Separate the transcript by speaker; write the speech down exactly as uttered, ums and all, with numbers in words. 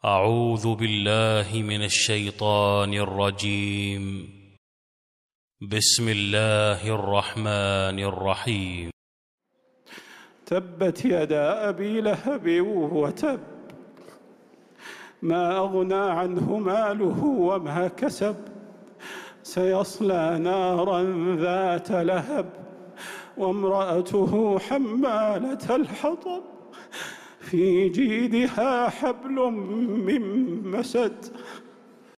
Speaker 1: أعوذ بالله من الشيطان الرجيم. بسم الله الرحمن الرحيم.
Speaker 2: تبت يدا أبي لهب وتب، ما أغنى عنه ماله وما كسب، سيصلى نارا ذات لهب، وامرأته حمالة الحطب، في جيدها حبل من مسد،